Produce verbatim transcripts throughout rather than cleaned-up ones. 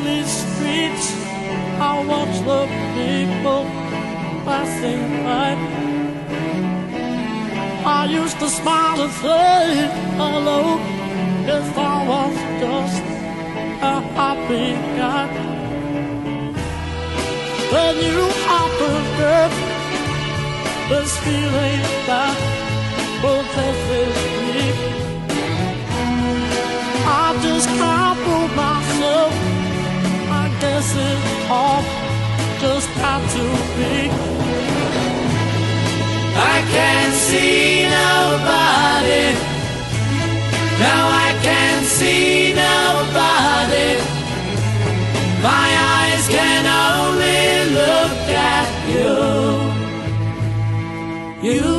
these streets, I watch the people passing by. I used to smile and say hello, if I was just a happy guy. Then you offered this feeling that possesses me. I just can't prove myself. I guess it all just had to be. I can't see nobody. No, I can't see nobody. My eyes can only look at you. You.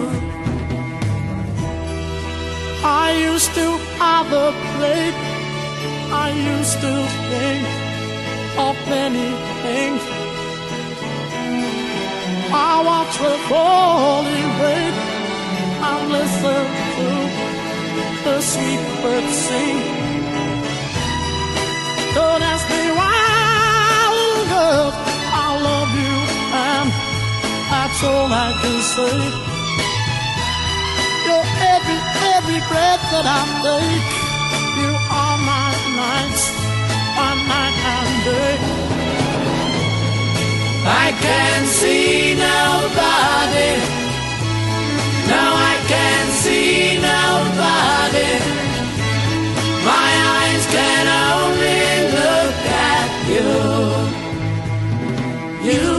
I used to have a plate. I used to think of many things. I watch the falling rain and listen to the sweet birds sing. Don't ask me why, little girl, I love you, and that's all I can say. You're every, every breath that I take. You are my nights, my night and day. I can't see nobody. No, I can't see nobody. My eyes can only look at you. You.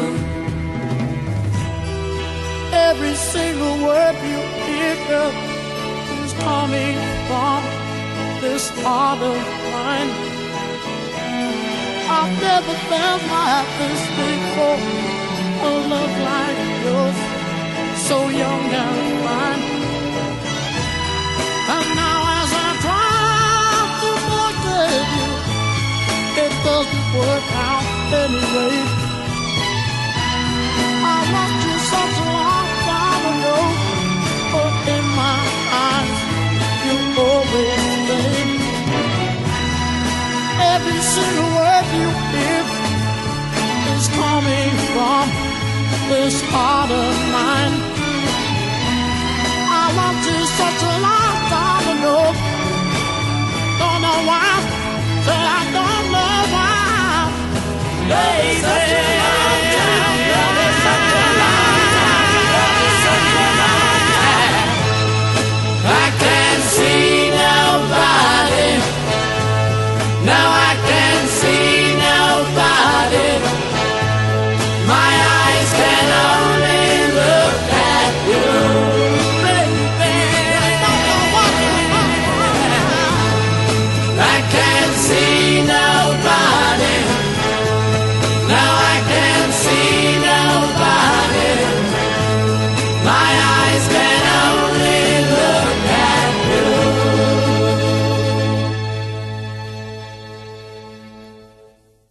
Every single word you hear, girl, is coming from this heart of mine. I've never felt like this before. A love like yours, so young and fine. And now as I try to forget you, it doesn't work out anyway. I loved you such a long time ago, but in my eyes, you always stay. Every single word you hear is coming from this heart of mine. I loved you such a long time ago. Don't know why, said I don't know why. Baby.